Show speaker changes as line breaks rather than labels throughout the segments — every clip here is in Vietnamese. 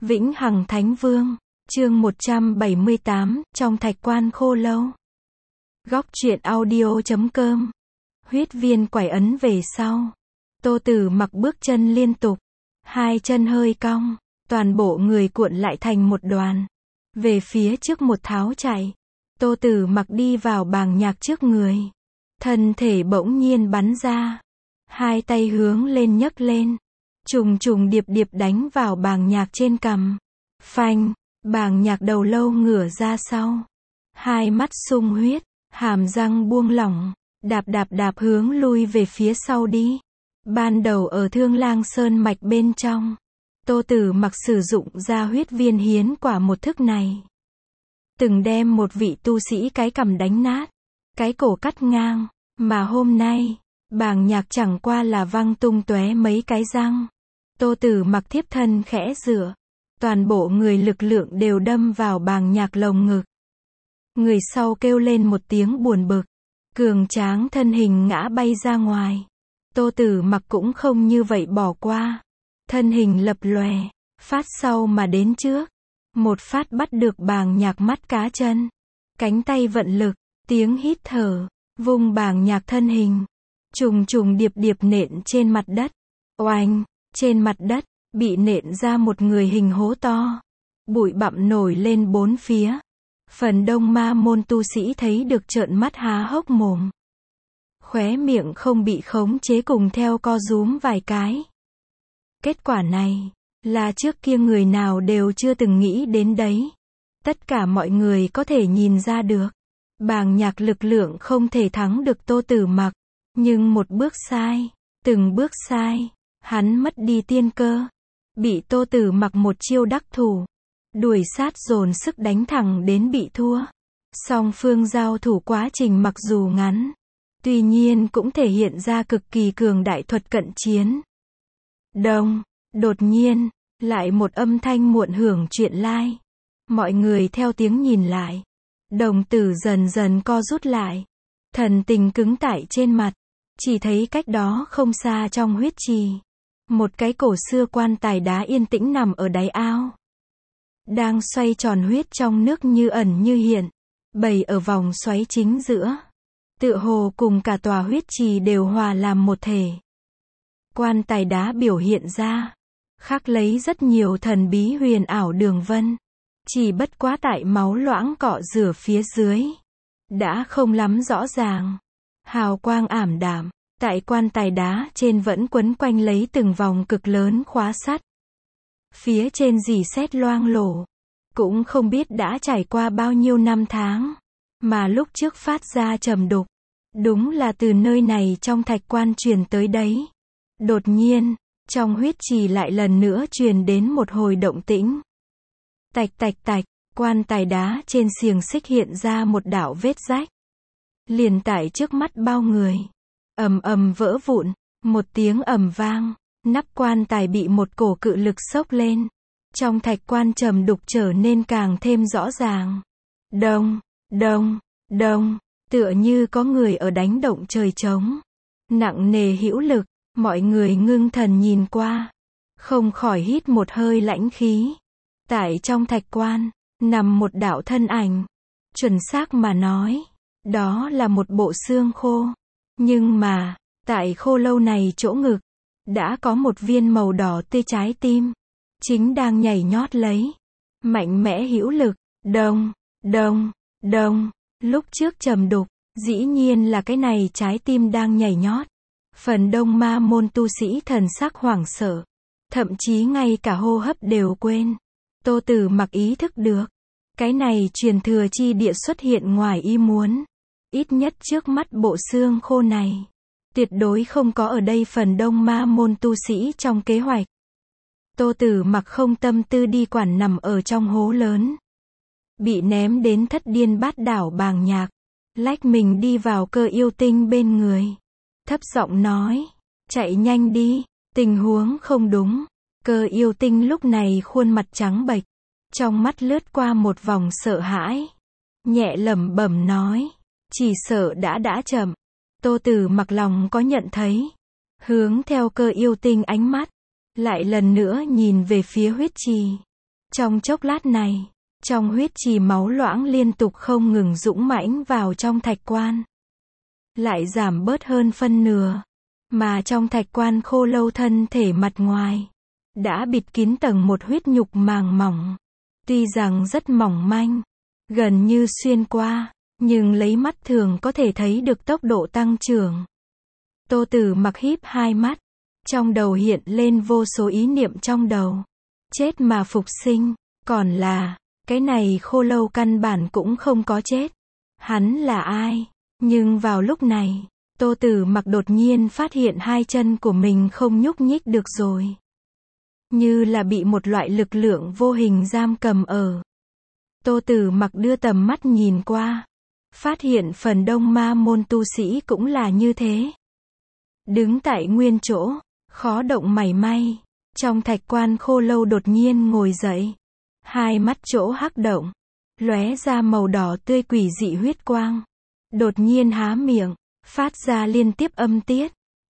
Vĩnh Hằng Thánh Vương, chương 178, trong thạch quan khô lâu. Góc truyện audio.com. Huyết viên quải ấn về sau. Tô Tử Mặc bước chân liên tục, hai chân hơi cong, toàn bộ người cuộn lại thành một đoàn, về phía trước một tháo chạy. Tô Tử Mặc đi vào bàng nhạc trước người, thân thể bỗng nhiên bắn ra, hai tay hướng lên nhấc lên, trùng trùng điệp điệp đánh vào bàng nhạc trên cằm. Phanh, bàng nhạc đầu lâu ngửa ra sau, hai mắt sung huyết, hàm răng buông lỏng, đạp đạp đạp hướng lui về phía sau đi. Ban đầu ở Thương Lang Sơn mạch bên trong, Tô Tử Mặc sử dụng ra huyết viên hiến quả một thức này, từng đem một vị tu sĩ cái cằm đánh nát, cái cổ cắt ngang, mà hôm nay, bàng nhạc chẳng qua là văng tung tóe mấy cái răng. Tô Tử Mặc thiếp thân khẽ dựa, toàn bộ người lực lượng đều đâm vào bàng nhạc lồng ngực. Người sau kêu lên một tiếng buồn bực, cường tráng thân hình ngã bay ra ngoài. Tô Tử Mặc cũng không như vậy bỏ qua, thân hình lập lòe, phát sau mà đến trước, một phát bắt được bàng nhạc mắt cá chân, cánh tay vận lực, tiếng hít thở, vung bàng nhạc thân hình, trùng trùng điệp điệp nện trên mặt đất. Oanh, trên mặt đất, bị nện ra một người hình hố to, bụi bặm nổi lên bốn phía. Phần đông ma môn tu sĩ thấy được trợn mắt há hốc mồm, khóe miệng không bị khống chế cùng theo co rúm vài cái. Kết quả này, là trước kia người nào đều chưa từng nghĩ đến đấy. Tất cả mọi người có thể nhìn ra được, bàng nhạc lực lượng không thể thắng được Tô Tử Mặc, nhưng một bước sai, từng bước sai, hắn mất đi tiên cơ, bị Tô Tử Mặc một chiêu đắc thủ, đuổi sát dồn sức đánh thẳng đến bị thua. Song phương giao thủ quá trình mặc dù ngắn, tuy nhiên cũng thể hiện ra cực kỳ cường đại thuật cận chiến. Đông, đột nhiên, lại một âm thanh muộn hưởng chuyện lai. Mọi người theo tiếng nhìn lại, đồng tử dần dần co rút lại, thần tình cứng tại trên mặt, chỉ thấy cách đó không xa trong huyết trì, một cái cổ xưa quan tài đá yên tĩnh nằm ở đáy ao, đang xoay tròn huyết trong nước như ẩn như hiện, bày ở vòng xoáy chính giữa, tựa hồ cùng cả tòa huyết trì đều hòa làm một thể. Quan tài đá biểu hiện ra, khắc lấy rất nhiều thần bí huyền ảo đường vân, chỉ bất quá tại máu loãng cọ rửa phía dưới, đã không lắm rõ ràng. Hào quang ảm đạm, tại quan tài đá trên vẫn quấn quanh lấy từng vòng cực lớn khóa sắt. Phía trên rỉ sét loang lổ, cũng không biết đã trải qua bao nhiêu năm tháng, mà lúc trước phát ra trầm đục, đúng là từ nơi này trong thạch quan truyền tới đấy. Đột nhiên, trong huyết trì lại lần nữa truyền đến một hồi động tĩnh. Tạch tạch tạch, quan tài đá trên xiềng xích hiện ra một đạo vết rách, liền tại trước mắt bao người, ầm ầm vỡ vụn, một tiếng ầm vang, nắp quan tài bị một cổ cự lực xốc lên. Trong thạch quan trầm đục trở nên càng thêm rõ ràng. Đông, đông, đông, tựa như có người ở đánh động trời trống, nặng nề hữu lực, mọi người ngưng thần nhìn qua, không khỏi hít một hơi lãnh khí. Tại trong thạch quan, nằm một đạo thân ảnh, chuẩn xác mà nói, đó là một bộ xương khô, nhưng mà, tại khô lâu này chỗ ngực, đã có một viên màu đỏ tươi trái tim, chính đang nhảy nhót lấy, mạnh mẽ hữu lực. Đông, đông, đông, lúc trước trầm đục, dĩ nhiên là cái này trái tim đang nhảy nhót. Phần đông ma môn tu sĩ thần sắc hoảng sợ, thậm chí ngay cả hô hấp đều quên. Tô Tử Mặc ý thức được, cái này truyền thừa chi địa xuất hiện ngoài ý muốn, ít nhất trước mắt bộ xương khô này, tuyệt đối không có ở đây phần đông ma môn tu sĩ trong kế hoạch. Tô Tử Mặc không tâm tư đi quản nằm ở trong hố lớn, bị ném đến thất điên bát đảo bàng nhạc, lách mình đi vào Cơ Yêu Tinh bên người, thấp giọng nói, chạy nhanh đi, tình huống không đúng. Cơ Yêu Tinh lúc này khuôn mặt trắng bệch, trong mắt lướt qua một vòng sợ hãi, nhẹ lẩm bẩm nói, chỉ sợ đã chậm. Tô Tử Mặc lòng có nhận thấy, hướng theo Cơ Yêu Tinh ánh mắt, lại lần nữa nhìn về phía huyết trì. Trong chốc lát này, trong huyết trì máu loãng liên tục không ngừng dũng mãnh vào trong thạch quan. Lại giảm bớt hơn phân nửa. Mà trong thạch quan khô lâu thân thể mặt ngoài, đã bịt kín tầng một huyết nhục màng mỏng. Tuy rằng rất mỏng manh, gần như xuyên qua, nhưng lấy mắt thường có thể thấy được tốc độ tăng trưởng. Tô Tử Mặc híp hai mắt, trong đầu hiện lên vô số ý niệm trong đầu. Chết mà phục sinh, còn là, cái này khô lâu căn bản cũng không có chết. Hắn là ai? Nhưng vào lúc này, Tô Tử Mặc đột nhiên phát hiện hai chân của mình không nhúc nhích được rồi. Như là bị một loại lực lượng vô hình giam cầm ở. Tô Tử Mặc đưa tầm mắt nhìn qua, phát hiện phần đông ma môn tu sĩ cũng là như thế. Đứng tại nguyên chỗ, khó động mảy may. Trong thạch quan khô lâu đột nhiên ngồi dậy. Hai mắt chỗ hắc động, lóe ra màu đỏ tươi quỷ dị huyết quang. Đột nhiên há miệng, phát ra liên tiếp âm tiết.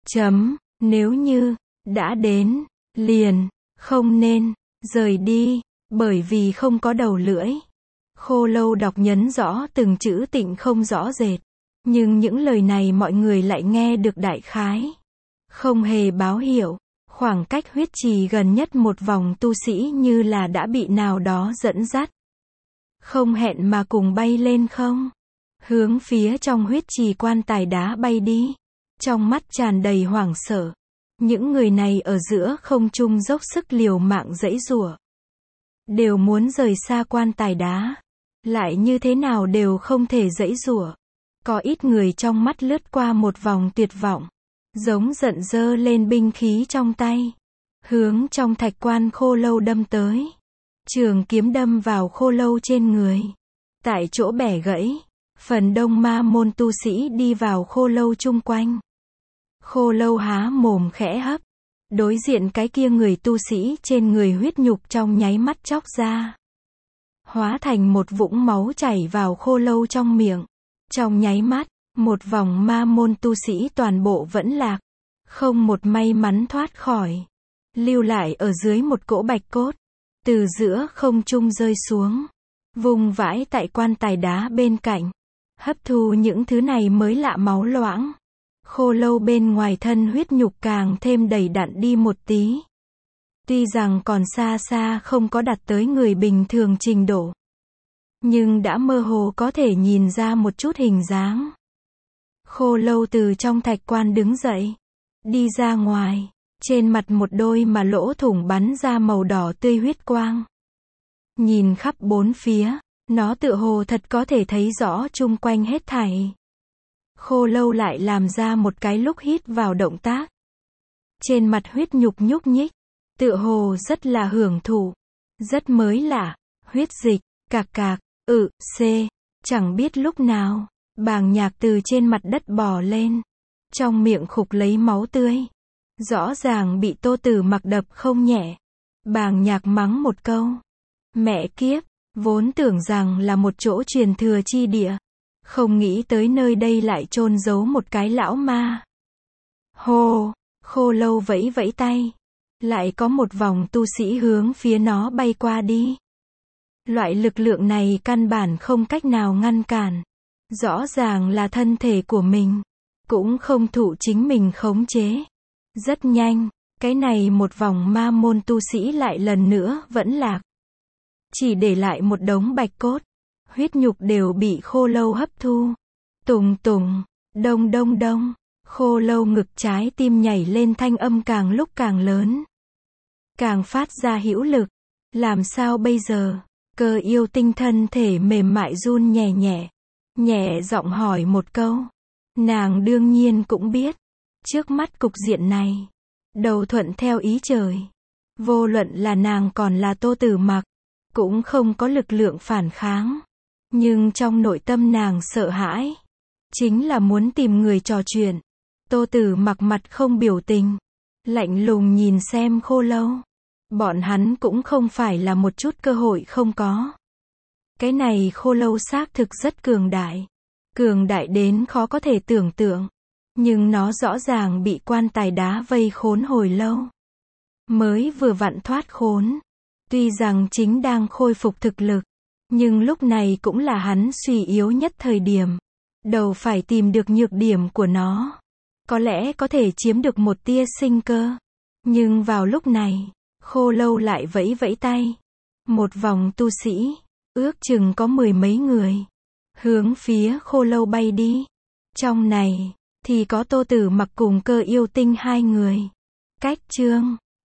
Nếu như, đã đến, liền, không nên, rời đi, bởi vì không có đầu lưỡi. Khô lâu đọc nhấn rõ từng chữ tịnh không rõ rệt. Nhưng những lời này mọi người lại nghe được đại khái. Không hề báo hiệu. Khoảng cách huyết trì gần nhất một vòng tu sĩ như là đã bị nào đó dẫn dắt. Không hẹn mà cùng bay lên không. Hướng phía trong huyết trì quan tài đá bay đi. Trong mắt tràn đầy hoảng sợ. Những người này ở giữa không trung dốc sức liều mạng giãy giụa. Đều muốn rời xa quan tài đá. Lại như thế nào đều không thể giãy giụa. Có ít người trong mắt lướt qua một vòng tuyệt vọng. Giống giận giơ lên binh khí trong tay. Hướng trong thạch quan khô lâu đâm tới. Trường kiếm đâm vào khô lâu trên người. Tại chỗ bẻ gãy. Phần đông ma môn tu sĩ đi vào khô lâu chung quanh. Khô lâu há mồm khẽ hấp. Đối diện cái kia người tu sĩ trên người huyết nhục trong nháy mắt chóc ra. Hóa thành một vũng máu chảy vào khô lâu trong miệng. Trong nháy mắt, một vòng ma môn tu sĩ toàn bộ vẫn lạc. Không một may mắn thoát khỏi. Lưu lại ở dưới một cỗ bạch cốt. Từ giữa không trung rơi xuống. Vùng vãi tại quan tài đá bên cạnh. Hấp thu những thứ này mới lạ máu loãng. Khô lâu bên ngoài thân huyết nhục càng thêm đầy đặn đi một tí. Tuy rằng còn xa xa không có đạt tới người bình thường trình độ. Nhưng đã mơ hồ có thể nhìn ra một chút hình dáng. Khô lâu từ trong thạch quan đứng dậy. Đi ra ngoài. Trên mặt một đôi mà lỗ thủng bắn ra màu đỏ tươi huyết quang. Nhìn khắp bốn phía. Nó tựa hồ thật có thể thấy rõ chung quanh hết thảy. Khô lâu lại làm ra một cái lúc hít vào động tác. Trên mặt huyết nhục nhúc nhích. Tựa hồ rất là hưởng thụ. Rất mới lạ. Huyết dịch, cạc cạc, chẳng biết lúc nào. Bàng Nhạc từ trên mặt đất bò lên. Trong miệng khục lấy máu tươi. Rõ ràng bị Tô Tử Mặc đập không nhẹ. Bàng Nhạc mắng một câu. Mẹ kiếp, vốn tưởng rằng là một chỗ truyền thừa chi địa. Không nghĩ tới nơi đây lại chôn giấu một cái lão ma. Hô, khô lâu vẫy vẫy tay. Lại có một vòng tu sĩ hướng phía nó bay qua đi. Loại lực lượng này căn bản không cách nào ngăn cản. Rõ ràng là thân thể của mình. Cũng không thụ chính mình khống chế. Rất nhanh, cái này một vòng ma môn tu sĩ lại lần nữa vẫn lạc. Chỉ để lại một đống bạch cốt. Huyết nhục đều bị khô lâu hấp thu. Tùng tùng, đông đông đông. Khô lâu ngực trái tim nhảy lên thanh âm càng lúc càng lớn. Càng phát ra hữu lực. Làm sao bây giờ? Cơ yêu tinh thân thể mềm mại run nhẹ nhẹ. Nhẹ giọng hỏi một câu. Nàng đương nhiên cũng biết. Trước mắt cục diện này. Đầu thuận theo ý trời. Vô luận là nàng còn là Tô Tử Mặc. Cũng không có lực lượng phản kháng. Nhưng trong nội tâm nàng sợ hãi. Chính là muốn tìm người trò chuyện. Tô Tử Mặc mặt không biểu tình. Lạnh lùng nhìn xem khô lâu. Bọn hắn cũng không phải là một chút cơ hội không có. Cái này khô lâu xác thực rất cường đại. Cường đại đến khó có thể tưởng tượng. Nhưng nó rõ ràng bị quan tài đá vây khốn hồi lâu. Mới vừa vặn thoát khốn. Tuy rằng chính đang khôi phục thực lực, nhưng lúc này cũng là hắn suy yếu nhất thời điểm. Đầu phải tìm được nhược điểm của nó. Có lẽ có thể chiếm được một tia sinh cơ. Nhưng vào lúc này, Khô Lâu lại vẫy vẫy tay. Một vòng tu sĩ, ước chừng có 10 mấy người, hướng phía Khô Lâu bay đi. Trong này, thì có Tô Tử Mặc cùng Cơ Yêu Tinh 2 người. Cách chương